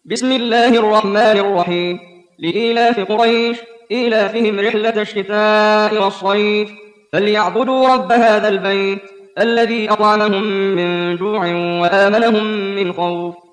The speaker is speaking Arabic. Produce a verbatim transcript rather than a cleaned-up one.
بسم الله الرحمن الرحيم. لإيلاف قريش إيلافهم رحلة الشتاء والصيف فليعبدوا رب هذا البيت الذي أطعمهم من جوع وآمنهم من خوف.